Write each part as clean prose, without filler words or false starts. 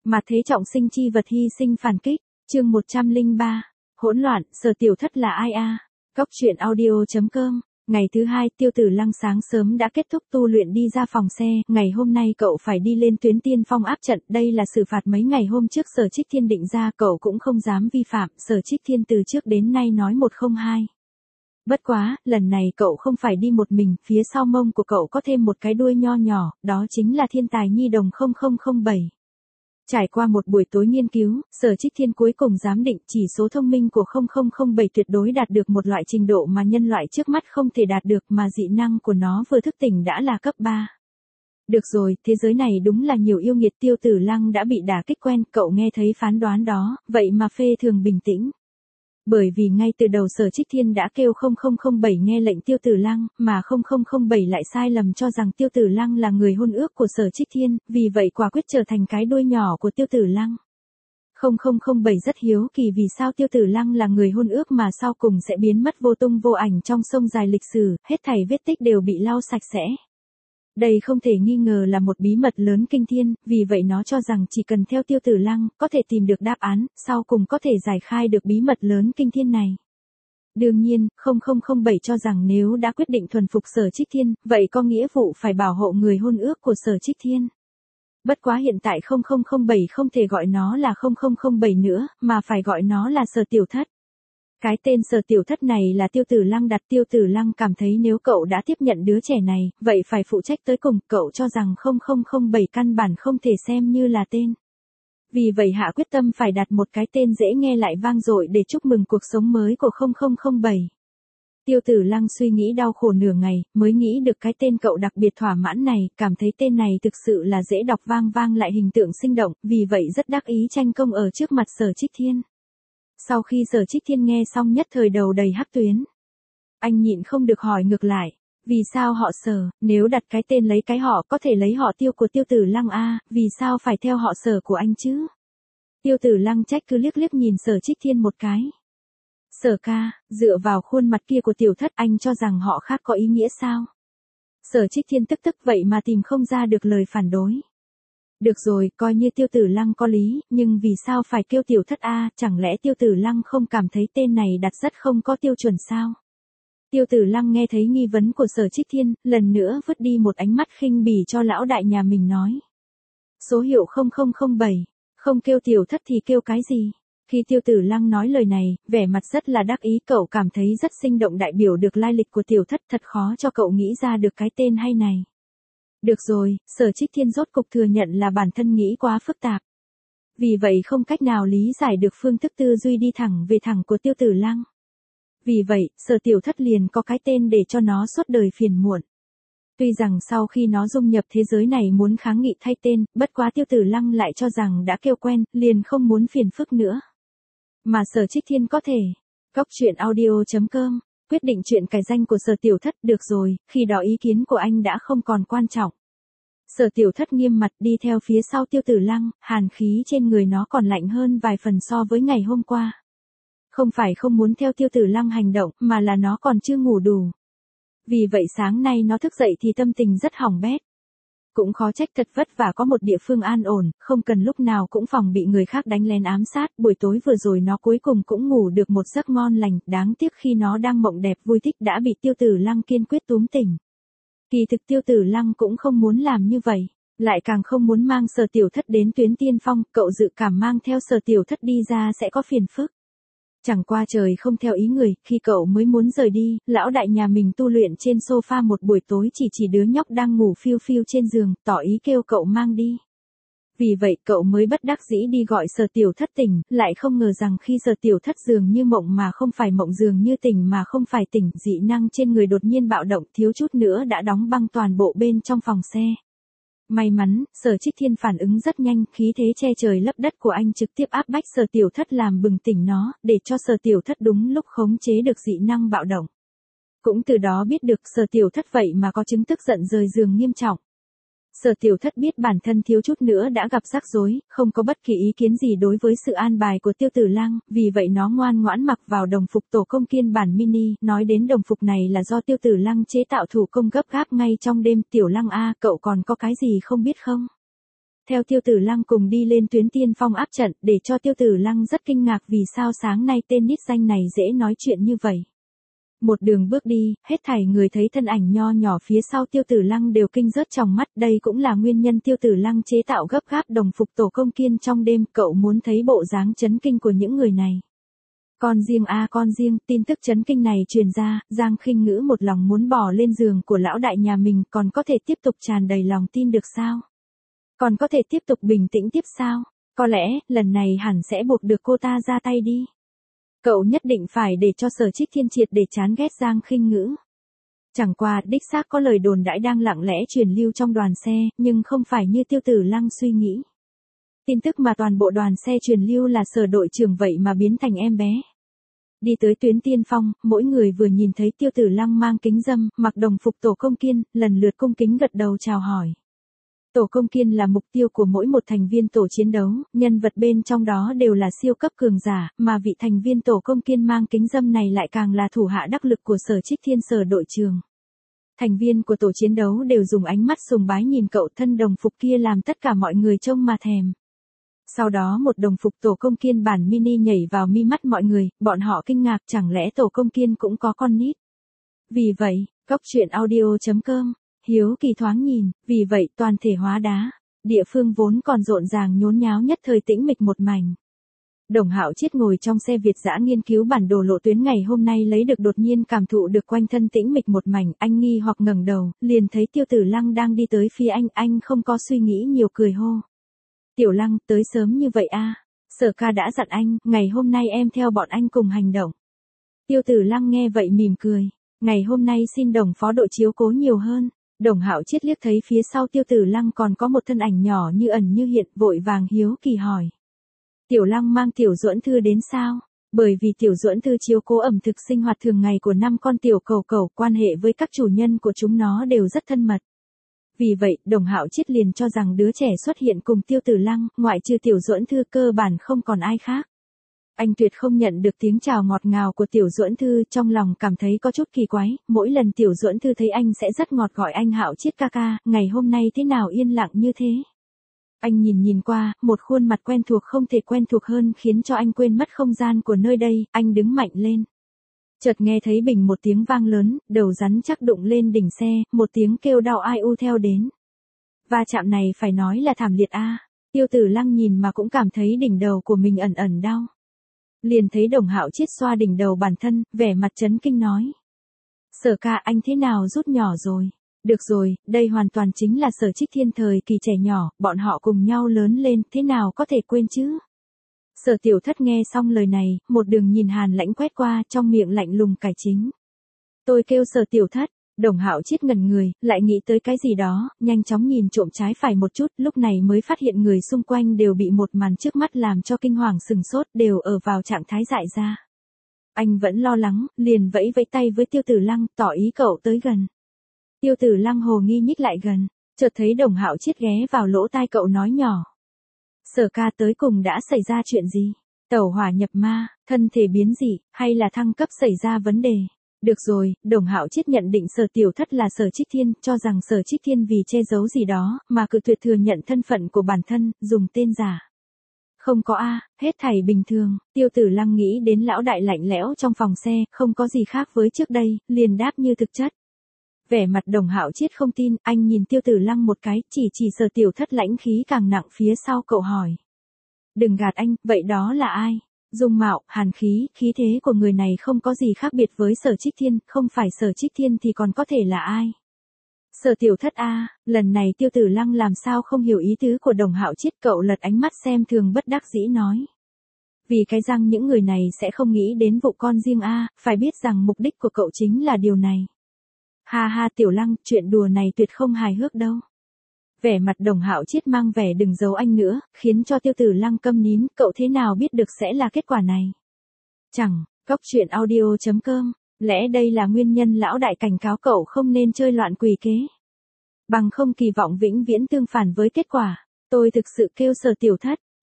Mà thế trọng sinh chi vật hy sinh phản kích, chương 103, hỗn loạn, Sở Tiểu Thất là ai a? Cóc truyện audio.com. Ngày thứ hai, Tiêu Tử Lăng sáng sớm đã kết thúc tu luyện đi ra phòng xe, ngày hôm nay cậu phải đi lên tuyến tiên phong áp trận, đây là xử phạt mấy ngày hôm trước Sở Trích Thiên định ra, cậu cũng không dám vi phạm, Sở Trích Thiên từ trước đến nay nói một không hai. Bất quá, lần này cậu không phải đi một mình, phía sau mông của cậu có thêm một cái đuôi nho nhỏ, đó chính là thiên tài nhi đồng 0007. Trải qua một buổi tối nghiên cứu, Sở Trích Thiên cuối cùng giám định chỉ số thông minh của 0007 tuyệt đối đạt được một loại trình độ mà nhân loại trước mắt không thể đạt được, mà dị năng của nó vừa thức tỉnh đã là cấp 3. Được rồi, thế giới này đúng là nhiều yêu nghiệt. Tiêu Tử Lăng đã bị đả kích quen, cậu nghe thấy phán đoán đó, vậy mà phê thường bình tĩnh. Bởi vì ngay từ đầu Sở Trích Thiên đã kêu 0007 nghe lệnh Tiêu Tử Lăng, mà 0007 lại sai lầm cho rằng Tiêu Tử Lăng là người hôn ước của Sở Trích Thiên, vì vậy quả quyết trở thành cái đuôi nhỏ của Tiêu Tử Lăng. 0007 rất hiếu kỳ vì sao Tiêu Tử Lăng là người hôn ước mà sau cùng sẽ biến mất vô tung vô ảnh trong sông dài lịch sử, hết thảy vết tích đều bị lau sạch sẽ. Đây không thể nghi ngờ là một bí mật lớn kinh thiên, vì vậy nó cho rằng chỉ cần theo Tiêu Tử Lăng, có thể tìm được đáp án, sau cùng có thể giải khai được bí mật lớn kinh thiên này. Đương nhiên, 0007 cho rằng nếu đã quyết định thuần phục Sở Trích Thiên, vậy có nghĩa vụ phải bảo hộ người hôn ước của Sở Trích Thiên. Bất quá hiện tại 0007 không thể gọi nó là 0007 nữa, mà phải gọi nó là Sở Tiểu Thất. Cái tên Sở Tiểu Thất này là Tiêu Tử Lăng đặt. Tiêu Tử Lăng cảm thấy nếu cậu đã tiếp nhận đứa trẻ này, vậy phải phụ trách tới cùng, cậu cho rằng 0007 căn bản không thể xem như là tên. Vì vậy hạ quyết tâm phải đặt một cái tên dễ nghe lại vang dội để chúc mừng cuộc sống mới của 0007. Tiêu Tử Lăng suy nghĩ đau khổ nửa ngày, mới nghĩ được cái tên cậu đặc biệt thỏa mãn này, cảm thấy tên này thực sự là dễ đọc vang vang lại hình tượng sinh động, vì vậy rất đắc ý tranh công ở trước mặt Sở Trích Thiên. Sau khi Sở Trích Thiên nghe xong nhất thời đầu đầy hắc tuyến. Anh nhịn không được hỏi ngược lại, vì sao họ Sở, nếu đặt cái tên lấy cái họ có thể lấy họ Tiêu của Tiêu Tử Lăng a, vì sao phải theo họ Sở của anh chứ? Tiêu Tử Lăng trách cứ liếc liếc nhìn Sở Trích Thiên một cái. Sở ca, dựa vào khuôn mặt kia của Tiểu Thất anh cho rằng họ khác có ý nghĩa sao? Sở Trích Thiên tức vậy mà tìm không ra được lời phản đối. Được rồi, coi như Tiêu Tử Lăng có lý, nhưng vì sao phải kêu Tiểu Thất a, chẳng lẽ Tiêu Tử Lăng không cảm thấy tên này đặt rất không có tiêu chuẩn sao? Tiêu Tử Lăng nghe thấy nghi vấn của Sở Trích Thiên, lần nữa vứt đi một ánh mắt khinh bỉ cho lão đại nhà mình nói. Số hiệu 0007, không kêu Tiểu Thất thì kêu cái gì? Khi Tiêu Tử Lăng nói lời này, vẻ mặt rất là đắc ý, cậu cảm thấy rất sinh động đại biểu được lai lịch của Tiểu Thất, thật khó cho cậu nghĩ ra được cái tên hay này. Được rồi, Sở Trích Thiên rốt cục thừa nhận là bản thân nghĩ quá phức tạp. Vì vậy không cách nào lý giải được phương thức tư duy đi thẳng về thẳng của Tiêu Tử Lăng. Vì vậy, Sở Tiểu Thất liền có cái tên để cho nó suốt đời phiền muộn. Tuy rằng sau khi nó dung nhập thế giới này muốn kháng nghị thay tên, bất quá Tiêu Tử Lăng lại cho rằng đã kêu quen, liền không muốn phiền phức nữa. Mà Sở Trích Thiên có thể. Cóc truyện audio.com. Quyết định chuyện cải danh của Sở Tiểu Thất. Được rồi, khi đó ý kiến của anh đã không còn quan trọng. Sở Tiểu Thất nghiêm mặt đi theo phía sau Tiêu Tử Lăng, hàn khí trên người nó còn lạnh hơn vài phần so với ngày hôm qua. Không phải không muốn theo Tiêu Tử Lăng hành động, mà là nó còn chưa ngủ đủ. Vì vậy sáng nay nó thức dậy thì tâm tình rất hỏng bét. Cũng khó trách, thật vất vả có một địa phương an ổn, không cần lúc nào cũng phòng bị người khác đánh lén ám sát, buổi tối vừa rồi nó cuối cùng cũng ngủ được một giấc ngon lành, đáng tiếc khi nó đang mộng đẹp vui thích đã bị Tiêu Tử Lăng kiên quyết túm tỉnh. Kỳ thực Tiêu Tử Lăng cũng không muốn làm như vậy, lại càng không muốn mang Sở Tiểu Thất đến tuyến tiên phong, cậu dự cảm mang theo Sở Tiểu Thất đi ra sẽ có phiền phức. Chẳng qua trời không theo ý người, khi cậu mới muốn rời đi, lão đại nhà mình tu luyện trên sofa một buổi tối chỉ đứa nhóc đang ngủ phiêu phiêu trên giường, tỏ ý kêu cậu mang đi. Vì vậy cậu mới bất đắc dĩ đi gọi Sở Tiểu Thất tỉnh, lại không ngờ rằng khi Sở Tiểu Thất dường như mộng mà không phải mộng, dường như tỉnh mà không phải tỉnh, dị năng trên người đột nhiên bạo động, thiếu chút nữa đã đóng băng toàn bộ bên trong phòng xe. May mắn, Sở Trích Thiên phản ứng rất nhanh, khí thế che trời lấp đất của anh trực tiếp áp bách Sở Tiểu Thất làm bừng tỉnh nó, để cho Sở Tiểu Thất đúng lúc khống chế được dị năng bạo động. Cũng từ đó biết được Sở Tiểu Thất vậy mà có chứng tức giận rời giường nghiêm trọng. Sở Tiểu Thất biết bản thân thiếu chút nữa đã gặp rắc rối, không có bất kỳ ý kiến gì đối với sự an bài của Tiêu Tử Lăng, vì vậy nó ngoan ngoãn mặc vào đồng phục tổ công kiên bản mini, nói đến đồng phục này là do Tiêu Tử Lăng chế tạo thủ công gấp gáp ngay trong đêm. Tiểu Lăng a, cậu còn có cái gì không biết không? theo Tiêu Tử Lăng cùng đi lên tuyến tiên phong áp trận, để cho Tiêu Tử Lăng rất kinh ngạc vì sao sáng nay tên nít danh này dễ nói chuyện như vậy. Một đường bước đi, hết thảy người thấy thân ảnh nho nhỏ phía sau Tiêu Tử Lăng đều kinh rớt trong mắt, đây cũng là nguyên nhân Tiêu Tử Lăng chế tạo gấp gáp đồng phục tổ công kiên trong đêm, cậu muốn thấy bộ dáng chấn kinh của những người này. Con riêng con riêng, tin tức chấn kinh này truyền ra, Giang Khinh Ngữ một lòng muốn bò lên giường của lão đại nhà mình, còn có thể tiếp tục tràn đầy lòng tin được sao? Còn có thể tiếp tục bình tĩnh tiếp sao? Có lẽ, lần này hẳn sẽ buộc được cô ta ra tay đi. Cậu nhất định phải để cho Sở Trích Thiên triệt để chán ghét Giang Khinh Ngữ. Chẳng qua, đích xác có lời đồn đãi đang lặng lẽ truyền lưu trong đoàn xe, nhưng không phải như Tiêu Tử Lăng suy nghĩ. Tin tức mà toàn bộ đoàn xe truyền lưu là Sở đội trưởng vậy mà biến thành em bé. Đi tới tuyến tiên phong, mỗi người vừa nhìn thấy Tiêu Tử Lăng mang kính râm, mặc đồng phục tổ công kiên, lần lượt cung kính gật đầu chào hỏi. Tổ công kiên là mục tiêu của mỗi một thành viên tổ chiến đấu, nhân vật bên trong đó đều là siêu cấp cường giả, mà vị thành viên tổ công kiên mang kính râm này lại càng là thủ hạ đắc lực của Sở Trích Thiên Sở đội trưởng. Thành viên của tổ chiến đấu đều dùng ánh mắt sùng bái nhìn cậu, thân đồng phục kia làm tất cả mọi người trông mà thèm. Sau đó một đồng phục tổ công kiên bản mini nhảy vào mi mắt mọi người, bọn họ kinh ngạc chẳng lẽ tổ công kiên cũng có con nít. Vì vậy, coctruyện.audio.com, hiếu kỳ thoáng nhìn, vì vậy toàn thể hóa đá, địa phương vốn còn rộn ràng nhốn nháo nhất thời tĩnh mịch một mảnh. Đồng Hạo Chiết ngồi trong xe Việt dã nghiên cứu bản đồ lộ tuyến ngày hôm nay lấy được, đột nhiên cảm thụ được quanh thân tĩnh mịch một mảnh, anh nghi hoặc ngẩng đầu, liền thấy Tiêu Tử Lăng đang đi tới phía anh không có suy nghĩ nhiều cười hô. Tiểu Lăng, tới sớm như vậy a? Sở ca đã dặn anh, ngày hôm nay em theo bọn anh cùng hành động. Tiêu Tử Lăng nghe vậy mỉm cười, ngày hôm nay xin Đồng phó đội chiếu cố nhiều hơn. Đồng Hạo Chiết liếc thấy phía sau Tiêu Tử Lăng còn có một thân ảnh nhỏ như ẩn như hiện, vội vàng hiếu kỳ hỏi. Tiểu Lăng mang Tiểu Duẫn Thư đến sao? Bởi vì Tiểu Duẫn Thư chiếu cố ẩm thực sinh hoạt thường ngày của 5 con tiểu cẩu cẩu, quan hệ với các chủ nhân của chúng nó đều rất thân mật. Vì vậy, Đồng Hạo Chiết liền cho rằng đứa trẻ xuất hiện cùng Tiêu Tử Lăng, ngoại trừ Tiểu Duẫn Thư cơ bản không còn ai khác. Anh tuyệt không nhận được tiếng chào ngọt ngào của Tiểu Duẫn Thư, trong lòng cảm thấy có chút kỳ quái, mỗi lần Tiểu Duẫn Thư thấy anh sẽ rất ngọt gọi anh Hạo Chiết ca ca, ngày hôm nay thế nào yên lặng như thế. Anh nhìn qua, một khuôn mặt quen thuộc không thể quen thuộc hơn khiến cho anh quên mất không gian của nơi đây, anh đứng mạnh lên. Chợt nghe thấy bình một tiếng vang lớn, đầu rắn chắc đụng lên đỉnh xe, một tiếng kêu đau ai u theo đến. Va chạm này phải nói là thảm liệt a. Tiêu Tử Lăng nhìn mà cũng cảm thấy đỉnh đầu của mình ẩn ẩn đau. Liền thấy Đồng Hạo Chiết xoa đỉnh đầu bản thân, vẻ mặt chấn kinh nói. Sở ca, anh thế nào rút nhỏ rồi? Được rồi, đây hoàn toàn chính là Sở Trích Thiên thời kỳ trẻ nhỏ, bọn họ cùng nhau lớn lên, thế nào có thể quên chứ? Sở Tiểu Thất nghe xong lời này, một đường nhìn hàn lãnh quét qua, trong miệng lạnh lùng cải chính. Tôi kêu Sở Tiểu Thất. Đồng Hạo Chiết ngẩn người, lại nghĩ tới cái gì đó, nhanh chóng nhìn trộm trái phải một chút, lúc này mới phát hiện người xung quanh đều bị một màn trước mắt làm cho kinh hoàng sừng sốt, đều ở vào trạng thái dại ra. Anh vẫn lo lắng, liền vẫy vẫy tay với Tiêu Tử Lăng, tỏ ý cậu tới gần. Tiêu Tử Lăng hồ nghi nhích lại gần, chợt thấy Đồng Hạo Chiết ghé vào lỗ tai cậu nói nhỏ. Sở ca, tới cùng đã xảy ra chuyện gì? Tẩu hỏa nhập ma, thân thể biến dị, hay là thăng cấp xảy ra vấn đề? Được rồi, Đồng Hạo Chiết nhận định Sở Tiểu Thất là Sở Trích Thiên, cho rằng Sở Trích Thiên vì che giấu gì đó, mà cự tuyệt thừa nhận thân phận của bản thân, dùng tên giả. Không có hết thảy bình thường. Tiêu Tử Lăng nghĩ đến lão đại lạnh lẽo trong phòng xe, không có gì khác với trước đây, liền đáp như thực chất. Vẻ mặt Đồng Hạo Chiết không tin, anh nhìn Tiêu Tử Lăng một cái, chỉ Sở Tiểu Thất lãnh khí càng nặng phía sau cậu hỏi. Đừng gạt anh, vậy đó là ai? Dung mạo, hàn khí, khí thế của người này không có gì khác biệt với Sở Trích Thiên, không phải Sở Trích Thiên thì còn có thể là ai? Sở Tiểu Thất lần này Tiêu Tử Lăng làm sao không hiểu ý tứ của Đồng Hạo Chiết, cậu lật ánh mắt xem thường bất đắc dĩ nói. Vì cái răng những người này sẽ không nghĩ đến vụ con riêng phải biết rằng mục đích của cậu chính là điều này. Ha ha Tiểu Lăng, chuyện đùa này tuyệt không hài hước đâu. Vẻ mặt Đồng Hạo Chiết mang vẻ đừng giấu anh nữa, khiến cho Tiêu Tử Lăng câm nín, cậu thế nào biết được sẽ là kết quả này. Chẳng, coctruyện.audio.com, lẽ đây là nguyên nhân lão đại cảnh cáo cậu không nên chơi loạn quỷ kế. Bằng không kỳ vọng vĩnh viễn tương phản với kết quả, tôi thực sự kêu Sở Tiểu Thất.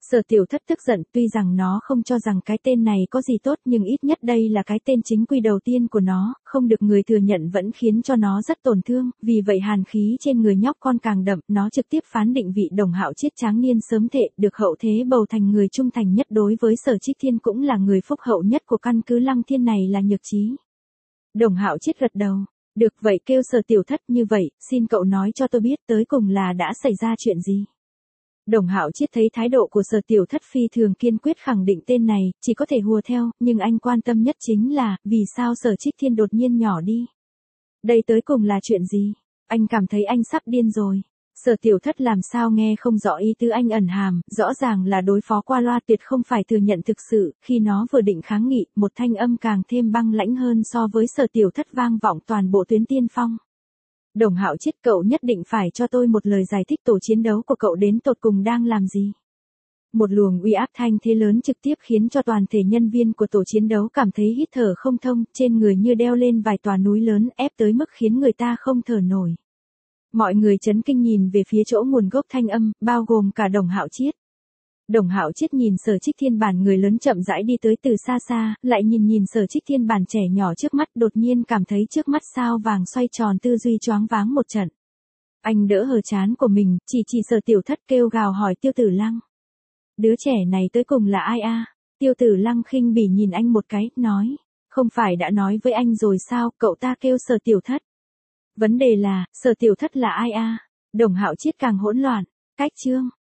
Sở Tiểu Thất tức giận, tuy rằng nó không cho rằng cái tên này có gì tốt nhưng ít nhất đây là cái tên chính quy đầu tiên của nó, không được người thừa nhận vẫn khiến cho nó rất tổn thương, vì vậy hàn khí trên người nhóc con càng đậm, nó trực tiếp phán định vị Đồng Hạo Chiết tráng niên sớm thệ, được hậu thế bầu thành người trung thành nhất đối với Sở Trích Thiên cũng là người phúc hậu nhất của căn cứ Lăng Thiên này là Nhược Trí. Đồng Hạo Chiết gật đầu. Được vậy kêu Sở Tiểu Thất như vậy, xin cậu nói cho tôi biết tới cùng là đã xảy ra chuyện gì. Đồng Hạo Chiết thấy thái độ của Sở Tiểu Thất phi thường kiên quyết khẳng định tên này, chỉ có thể hùa theo, nhưng anh quan tâm nhất chính là, vì sao Sở Trích Thiên đột nhiên nhỏ đi. Đây tới cùng là chuyện gì? Anh cảm thấy anh sắp điên rồi. Sở Tiểu Thất làm sao nghe không rõ ý tứ anh ẩn hàm, rõ ràng là đối phó qua loa tuyệt không phải thừa nhận thực sự, khi nó vừa định kháng nghị, một thanh âm càng thêm băng lãnh hơn so với Sở Tiểu Thất vang vọng toàn bộ tuyến tiên phong. Đồng Hạo Chiết, cậu nhất định phải cho tôi một lời giải thích tổ chiến đấu của cậu đến tột cùng đang làm gì. Một luồng uy áp thanh thế lớn trực tiếp khiến cho toàn thể nhân viên của tổ chiến đấu cảm thấy hít thở không thông, trên người như đeo lên vài tòa núi lớn ép tới mức khiến người ta không thở nổi. Mọi người chấn kinh nhìn về phía chỗ nguồn gốc thanh âm, bao gồm cả Đồng Hạo Chiết. Đồng Hạo Chiết nhìn Sở Trích Thiên bản người lớn chậm rãi đi tới từ xa xa, lại nhìn Sở Trích Thiên bản trẻ nhỏ trước mắt, đột nhiên cảm thấy trước mắt sao vàng xoay tròn, tư duy choáng váng một trận. Anh đỡ hờ trán của mình, chỉ Sở Tiểu Thất kêu gào hỏi Tiêu Tử Lăng. Đứa trẻ này tới cùng là ai a? Tiêu Tử Lăng khinh bỉ nhìn anh một cái, nói, không phải đã nói với anh rồi sao, cậu ta kêu Sở Tiểu Thất. Vấn đề là, Sở Tiểu Thất là ai a? Đồng Hạo Chiết càng hỗn loạn, cách chương.